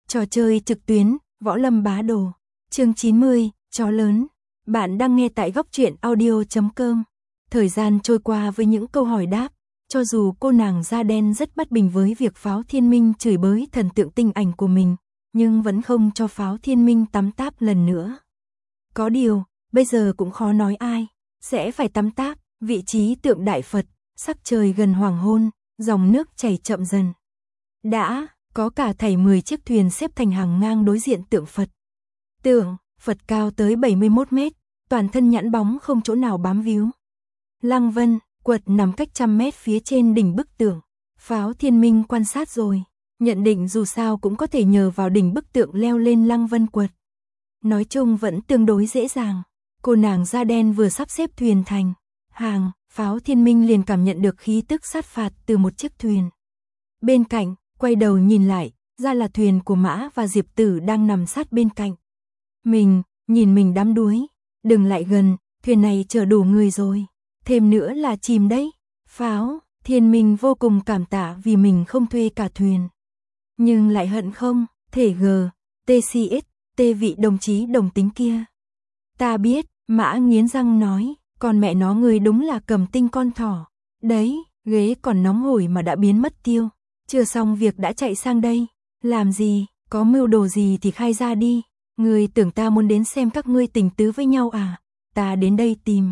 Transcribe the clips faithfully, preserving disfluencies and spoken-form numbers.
Trò chơi trực tuyến, Võ Lâm Bá Đồ. Chương chín mươi, chó lớn. Bạn đang nghe tại góc truyện audio chấm com. Thời gian trôi qua với những câu hỏi đáp, cho dù cô nàng da đen rất bất bình với việc Pháo Thiên Minh chửi bới thần tượng tinh ảnh của mình, nhưng vẫn không cho Pháo Thiên Minh tắm táp lần nữa. Có điều, bây giờ cũng khó nói ai sẽ phải tắm táp, vị trí tượng Đại Phật, sắc trời gần hoàng hôn, dòng nước chảy chậm dần. Đã có cả thảy mười chiếc thuyền xếp thành hàng ngang đối diện tượng Phật. Tượng Phật cao tới bảy mươi mốt mét, toàn thân nhẵn bóng không chỗ nào bám víu. Lăng Vân Quật nằm cách trăm mét phía trên đỉnh bức tượng. Pháo Thiên Minh quan sát rồi, nhận định dù sao cũng có thể nhờ vào đỉnh bức tượng leo lên Lăng Vân Quật. Nói chung vẫn tương đối dễ dàng. Cô nàng da đen vừa sắp xếp thuyền thành hàng, Pháo Thiên Minh liền cảm nhận được khí tức sát phạt từ một chiếc thuyền. Bên cạnh, quay đầu nhìn lại, ra là thuyền của Mã và Diệp Tử đang nằm sát bên cạnh. Mình, nhìn mình đắm đuối, đừng lại gần, thuyền này chở đủ người rồi, thêm nữa là chìm đấy. Pháo Thiên Minh vô cùng cảm tạ vì mình không thuê cả thuyền, nhưng lại hận không thể g, tê xê ét, tê vị đồng chí đồng tính kia. Ta biết, Mã nghiến răng nói, còn mẹ nó người đúng là cầm tinh con thỏ. Đấy, ghế còn nóng hổi mà đã biến mất tiêu. Chưa xong việc đã chạy sang đây. Làm gì, có mưu đồ gì thì khai ra đi. Ngươi tưởng ta muốn đến xem các ngươi tình tứ với nhau à? Ta đến đây tìm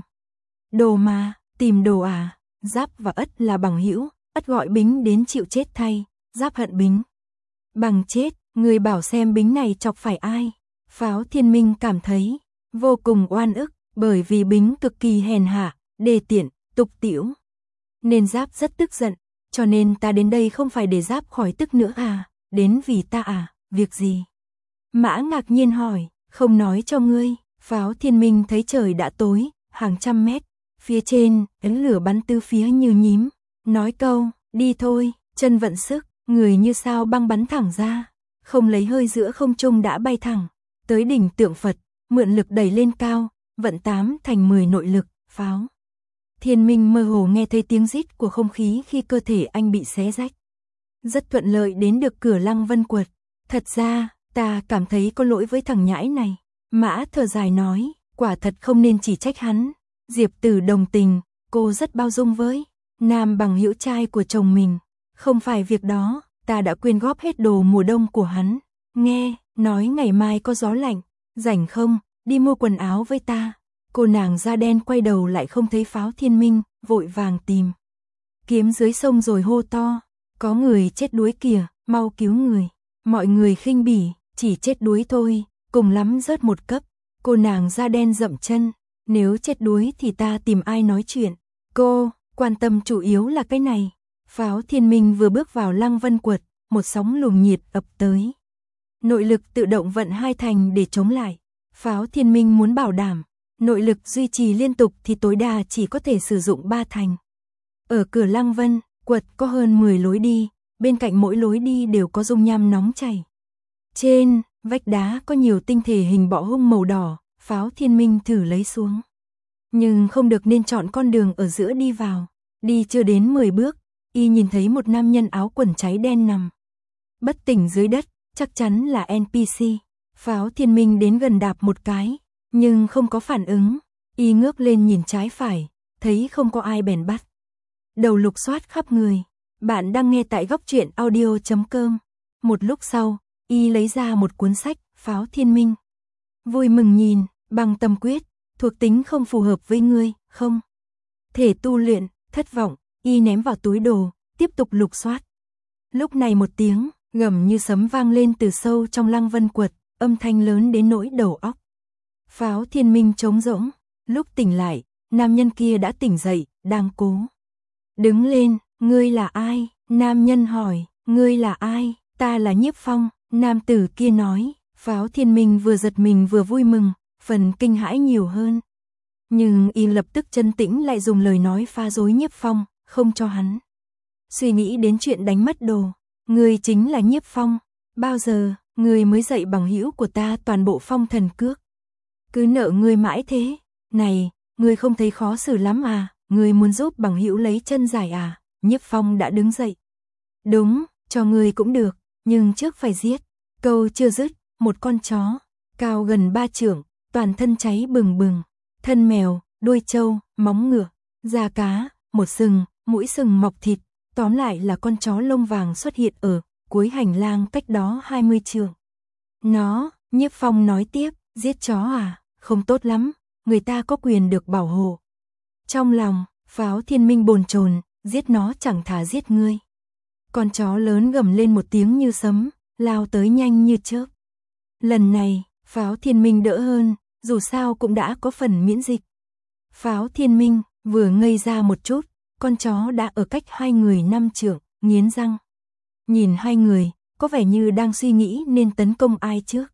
đồ mà, tìm đồ à? Giáp và Ất là bằng hữu, Ất gọi Bính đến chịu chết thay, Giáp hận Bính bằng chết, ngươi bảo xem Bính này chọc phải ai? Pháo Thiên Minh cảm thấy vô cùng oan ức, bởi vì Bính cực kỳ hèn hạ, đề tiện, tục tĩu. Nên Giáp rất tức giận, cho nên ta đến đây không phải để Giáp khỏi tức nữa à, đến vì ta à, việc gì? Mã ngạc nhiên hỏi, không nói cho ngươi. Pháo Thiên Minh thấy trời đã tối, hàng trăm mét, phía trên, ánh lửa bắn tứ phía như nhím. Nói câu, đi thôi, chân vận sức, người như sao băng bắn thẳng ra, không lấy hơi giữa không trung đã bay thẳng tới đỉnh tượng Phật, mượn lực đẩy lên cao, vận tám thành mười nội lực. Pháo Thiên Minh mơ hồ nghe thấy tiếng rít của không khí khi cơ thể anh bị xé rách. Rất thuận lợi đến được cửa Lăng Vân Quật. Thật ra, ta cảm thấy có lỗi với thằng nhãi này. Mã thở dài nói, quả thật không nên chỉ trách hắn. Diệp Tử đồng tình, cô rất bao dung với nam bằng hữu trai của chồng mình. Không phải việc đó, ta đã quyên góp hết đồ mùa đông của hắn. Nghe, nói ngày mai có gió lạnh, rảnh không, đi mua quần áo với ta. Cô nàng da đen quay đầu lại không thấy Pháo Thiên Minh, vội vàng tìm kiếm dưới sông rồi hô to, có người chết đuối kìa, mau cứu người. Mọi người khinh bỉ, chỉ chết đuối thôi, cùng lắm rớt một cấp. Cô nàng da đen dậm chân, nếu chết đuối thì ta tìm ai nói chuyện. Cô, quan tâm chủ yếu là cái này. Pháo Thiên Minh vừa bước vào Lăng Vân Quật, một sóng luồng nhiệt ập tới. Nội lực tự động vận hai thành để chống lại. Pháo Thiên Minh muốn bảo đảm nội lực duy trì liên tục thì tối đa chỉ có thể sử dụng ba thành. Ở cửa Lăng Vân Quật có hơn mười lối đi, bên cạnh mỗi lối đi đều có dung nham nóng chảy. Trên vách đá có nhiều tinh thể hình bọ hung màu đỏ, Pháo Thiên Minh thử lấy xuống. Nhưng không được nên chọn con đường ở giữa đi vào. Đi chưa đến mười bước, y nhìn thấy một nam nhân áo quần cháy đen nằm bất tỉnh dưới đất, chắc chắn là en pê xê. Pháo Thiên Minh đến gần đạp một cái, nhưng không có phản ứng. Y ngước lên nhìn trái phải, thấy không có ai bèn bắt đầu lục soát khắp người. Bạn đang nghe tại góc truyện audio chấm com. Một lúc sau, y lấy ra một cuốn sách. Pháo Thiên Minh vui mừng nhìn, bằng tâm quyết, thuộc tính không phù hợp với ngươi, không thể tu luyện. Thất vọng, y ném vào túi đồ, tiếp tục lục soát. Lúc này một tiếng gầm như sấm vang lên từ sâu trong Lăng Vân Quật, âm thanh lớn đến nỗi đầu óc Pháo Thiên Minh trống rỗng. Lúc tỉnh lại, nam nhân kia đã tỉnh dậy, đang cố đứng lên. Ngươi là ai? Nam nhân hỏi. Ngươi là ai? Ta là Nhiếp Phong. Nam tử kia nói. Pháo Thiên Minh vừa giật mình vừa vui mừng, phần kinh hãi nhiều hơn. Nhưng y lập tức trấn tĩnh lại dùng lời nói phá dối Nhiếp Phong, không cho hắn suy nghĩ đến chuyện đánh mất đồ. Ngươi chính là Nhiếp Phong. Bao giờ ngươi mới dạy bằng hữu của ta toàn bộ phong thần cước? Cứ nợ ngươi mãi thế. Này, ngươi không thấy khó xử lắm à? Ngươi muốn giúp bằng hữu lấy chân giải à? Nhiếp Phong đã đứng dậy. Đúng, cho ngươi cũng được, nhưng trước phải giết Câu chưa dứt, một con chó, cao gần ba trượng, toàn thân cháy bừng bừng, thân mèo, đuôi trâu, móng ngựa, da cá, một sừng, mũi sừng mọc thịt, tóm lại là con chó lông vàng xuất hiện ở cuối hành lang cách đó hai mươi trượng. Nó, Nhiếp Phong nói tiếp, giết chó à, không tốt lắm, người ta có quyền được bảo hộ. Trong lòng, Pháo Thiên Minh bồn chồn, giết nó chẳng thà giết ngươi. Con chó lớn gầm lên một tiếng như sấm, lao tới nhanh như chớp. Lần này, Pháo Thiên Minh đỡ hơn, dù sao cũng đã có phần miễn dịch. Pháo Thiên Minh vừa ngây ra một chút, con chó đã ở cách hai người năm trượng, nghiến răng. Nhìn hai người, có vẻ như đang suy nghĩ nên tấn công ai trước.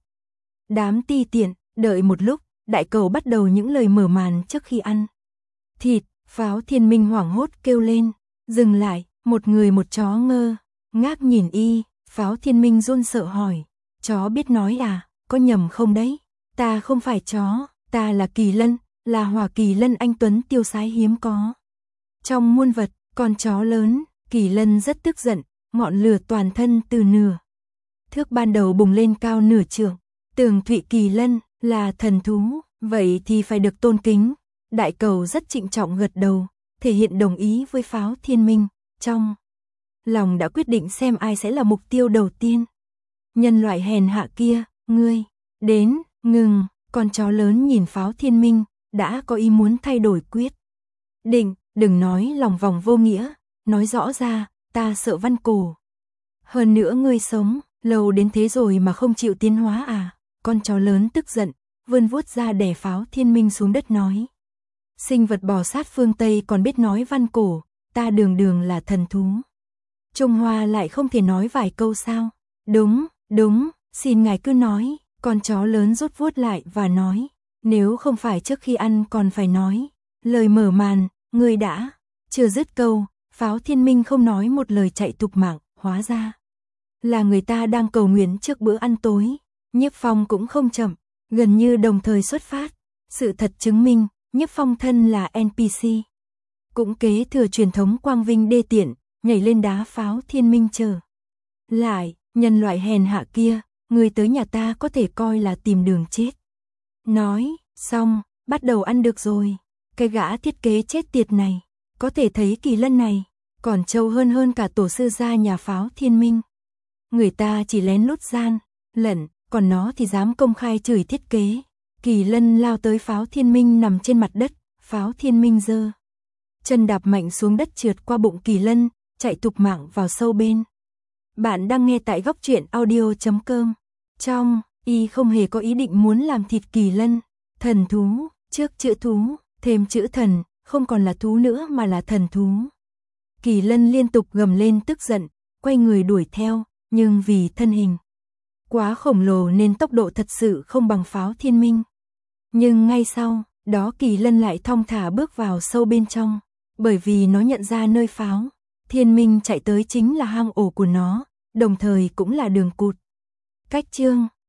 Đám ti tiện, đợi một lúc, đại cầu bắt đầu những lời mở màn trước khi ăn thịt. Pháo Thiên Minh hoảng hốt kêu lên, dừng lại, một người một chó ngơ, ngác nhìn y. Pháo Thiên Minh run sợ hỏi, chó biết nói à, có nhầm không đấy? Ta không phải chó, ta là kỳ lân, là hỏa kỳ lân anh tuấn tiêu sái hiếm có. Trong muôn vật, con chó lớn, kỳ lân rất tức giận, ngọn lửa toàn thân từ nửa thước ban đầu bùng lên cao nửa trượng. Tường Thụy kỳ lân là thần thú, vậy thì phải được tôn kính. Đại cầu rất trịnh trọng gật đầu, thể hiện đồng ý với Pháo Thiên Minh, trong lòng đã quyết định xem ai sẽ là mục tiêu đầu tiên. Nhân loại hèn hạ kia, ngươi, đến, ngừng, con chó lớn nhìn Pháo Thiên Minh, đã có ý muốn thay đổi quyết định, đừng nói lòng vòng vô nghĩa, nói rõ ra, ta sợ văn cổ. Hơn nữa ngươi sống, lâu đến thế rồi mà không chịu tiến hóa à? Con chó lớn tức giận, vươn vuốt ra đè Pháo Thiên Minh xuống đất nói. Sinh vật bò sát phương Tây còn biết nói văn cổ, ta đường đường là thần thú. Trung Hoa lại không thể nói vài câu sao? Đúng, đúng, xin ngài cứ nói. Con chó lớn rút vuốt lại và nói, nếu không phải trước khi ăn còn phải nói. Lời mở màn, ngươi đã, chưa dứt câu, Pháo Thiên Minh không nói một lời chạy tục mạng, hóa ra là người ta đang cầu nguyện trước bữa ăn tối. Nhiếp Phong cũng không chậm, gần như đồng thời xuất phát. Sự thật chứng minh, Nhiếp Phong thân là en pê xê. Cũng kế thừa truyền thống quang vinh đê tiện, nhảy lên đá Pháo Thiên Minh chờ. Lại, nhân loại hèn hạ kia, người tới nhà ta có thể coi là tìm đường chết. Nói, xong, bắt đầu ăn được rồi. Cái gã thiết kế chết tiệt này, có thể thấy kỳ lân này, còn trâu hơn hơn cả tổ sư gia nhà Pháo Thiên Minh. Người ta chỉ lén lút gian, lận, còn nó thì dám công khai chửi thiết kế. Kỳ lân lao tới Pháo Thiên Minh nằm trên mặt đất, Pháo Thiên Minh giơ chân đạp mạnh xuống đất trượt qua bụng kỳ lân, chạy thục mạng vào sâu bên. Bạn đang nghe tại góc truyện audio chấm com. Trong, y không hề có ý định muốn làm thịt kỳ lân. Thần thú, trước chữ thú, thêm chữ thần, không còn là thú nữa mà là thần thú. Kỳ lân liên tục gầm lên tức giận, quay người đuổi theo, nhưng vì thân hình quá khổng lồ nên tốc độ thật sự không bằng Pháo Thiên Minh. Nhưng ngay sau, đó kỳ lân lại thong thả bước vào sâu bên trong, bởi vì nó nhận ra nơi Pháo Thiên Minh chạy tới chính là hang ổ của nó, đồng thời cũng là đường cụt. Cách chương